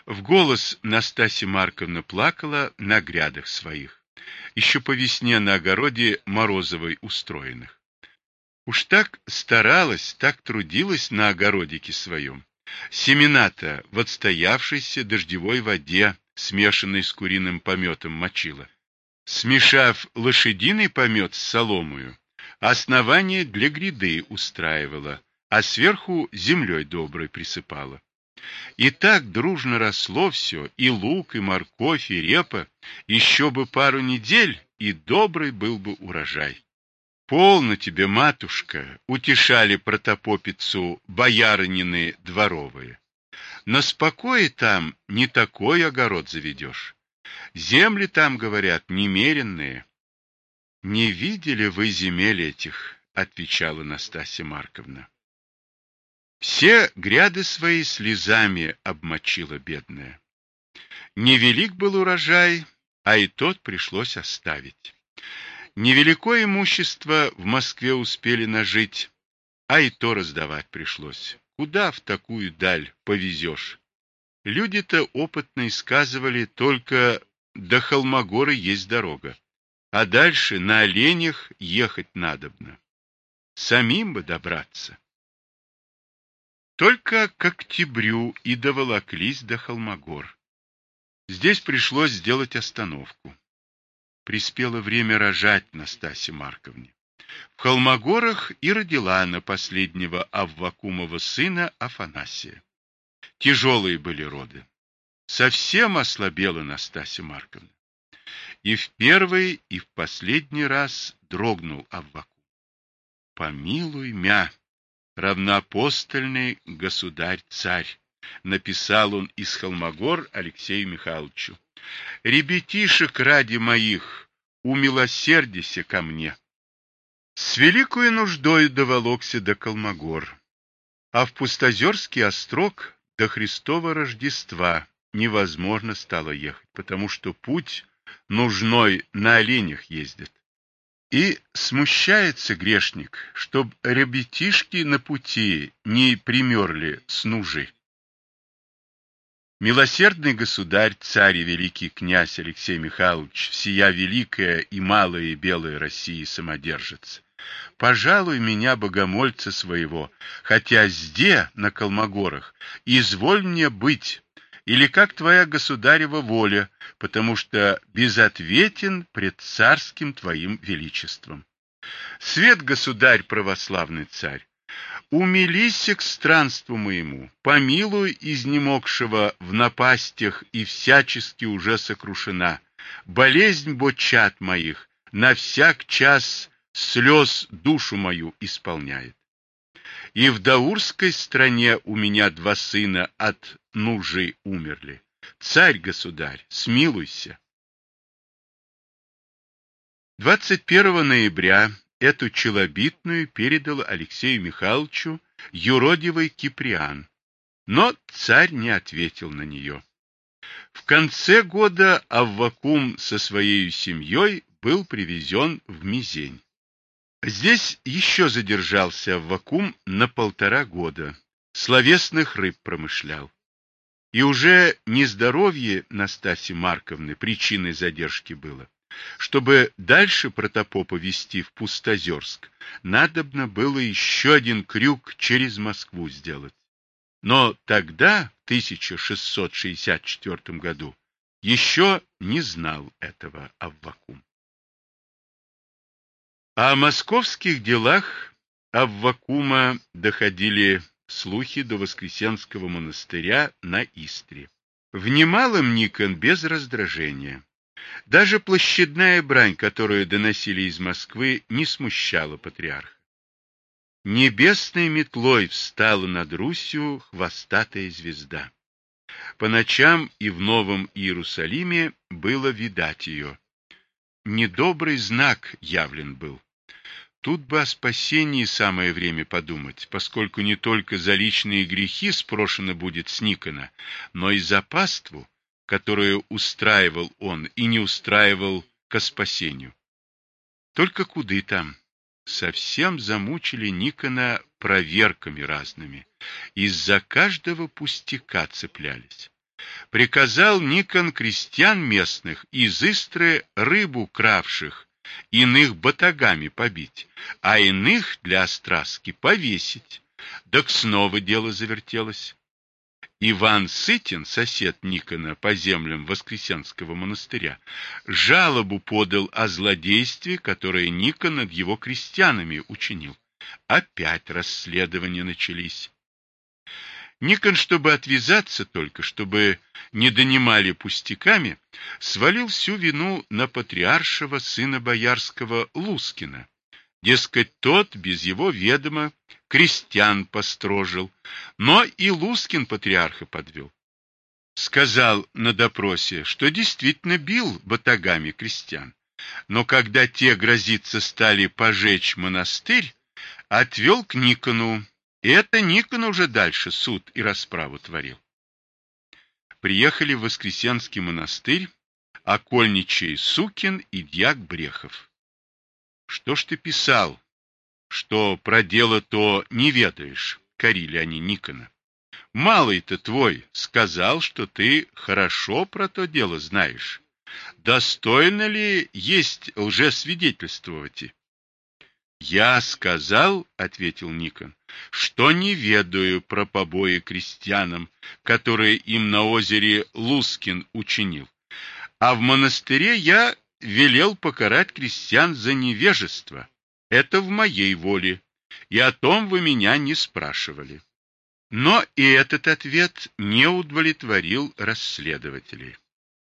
В голос Настасья Марковна плакала на грядах своих, еще по весне на огороде Морозовой устроенных. Уж так старалась, так трудилась на огородике своем. Семена-то в отстоявшейся дождевой воде, смешанной с куриным пометом, мочила. Смешав лошадиный помет с соломою, основание для гряды устраивала, а сверху землей доброй присыпала. И так дружно росло все, и лук, и морковь, и репа, еще бы пару недель, и добрый был бы урожай. Полно тебе, матушка, утешали протопопицу боярынины дворовые. На спокое там не такой огород заведешь. Земли там, говорят, немеренные. Не видели вы земель этих, отвечала Настасья Марковна. Все гряды свои слезами обмочила бедная. Невелик был урожай, а и тот пришлось оставить. Невеликое имущество в Москве успели нажить, а и то раздавать пришлось. Куда в такую даль повезешь? Люди-то опытные сказывали, только до Холмогоры есть дорога, а дальше на оленях ехать надобно. Самим бы добраться. Только к октябрю и доволоклись до Холмогор. Здесь пришлось сделать остановку. Приспело время рожать Настасье Марковне. В Холмогорах и родила она последнего Аввакумова сына Афанасия. Тяжелые были роды. Совсем ослабела Настасья Марковна. И в первый, и в последний раз дрогнул Аввакум. «Помилуй мя, равноапостольный государь-царь», написал он из Холмогор Алексею Михайловичу. «Ребятишек ради моих, умилосердися ко мне». С великою нуждою доволокся до Холмогор, а в Пустозерский острог до Христова Рождества невозможно стало ехать, потому что путь нужной на оленях ездит. И смущается грешник, чтоб ребятишки на пути не примерли с нужи. Милосердный государь, царь и великий князь Алексей Михайлович, всея великая и малая и белая России самодержец, пожалуй меня, богомольца своего, хотя зде на Холмогорах, изволь мне быть, или как твоя государева воля, потому что безответен пред царским твоим величеством. Свет, государь, православный царь, умилися к странству моему, помилуй изнемогшего в напастях и всячески уже сокрушена. Болезнь бочат моих на всяк час слез душу мою исполняет. И в даурской стране у меня 2 сына от нужи умерли. Царь-государь, смилуйся. 21 ноября эту челобитную передал Алексею Михайловичу юродивый Киприан, но царь не ответил на нее. В конце года Аввакум со своей семьей был привезен в Мизень. Здесь еще задержался Аввакум на 1,5 года, словесных рыб промышлял. И уже нездоровье Настасьи Марковны причиной задержки было. Чтобы дальше протопопа везти в Пустозерск, надобно было еще один крюк через Москву сделать. Но тогда, в 1664 году, еще не знал этого Аввакум. О московских делах Аввакума доходили слухи до Воскресенского монастыря на Истре. Внимал им Никон без раздражения. Даже площадная брань, которую доносили из Москвы, не смущала патриарха. Небесной метлой встала над Русью хвостатая звезда. По ночам и в Новом Иерусалиме было видать ее. Недобрый знак явлен был. Тут бы о спасении самое время подумать, поскольку не только за личные грехи спрошено будет с Никона, но и за паству, которую устраивал он и не устраивал ко спасению. Только куды там? Совсем замучили Никона проверками разными. Из-за каждого пустяка цеплялись. приказал Никон крестьян местных из Истры рыбу кравших, иных батагами побить, а иных для остраски повесить. Так снова дело завертелось. Иван Сытин, сосед Никона по землям Воскресенского монастыря, жалобу подал о злодействе, которое Никон над его крестьянами учинил. Опять расследования начались. Никон, чтобы отвязаться только, чтобы не донимали пустяками, свалил всю вину на патриаршего сына боярского Лускина. Дескать, тот без его ведома крестьян построжил, но и Лускин патриарха подвел. Сказал на допросе, что действительно бил батагами крестьян, но когда те грозиться стали пожечь монастырь, отвел к Никону, и это Никон уже дальше суд и расправу творил. Приехали в Воскресенский монастырь окольничий Сукин и дьяк Брехов. Что ж ты писал, что про дело то не ведаешь, корили они Никона. Малый-то твой сказал, что ты хорошо про то дело знаешь. Достойно ли есть лжесвидетельствовать? Я сказал, ответил Никон, что не ведаю про побои крестьянам, которые им на озере Лускин учинил. А в монастыре я велел покарать крестьян за невежество. Это в моей воле, и о том вы меня не спрашивали. Но и этот ответ не удовлетворил расследователей.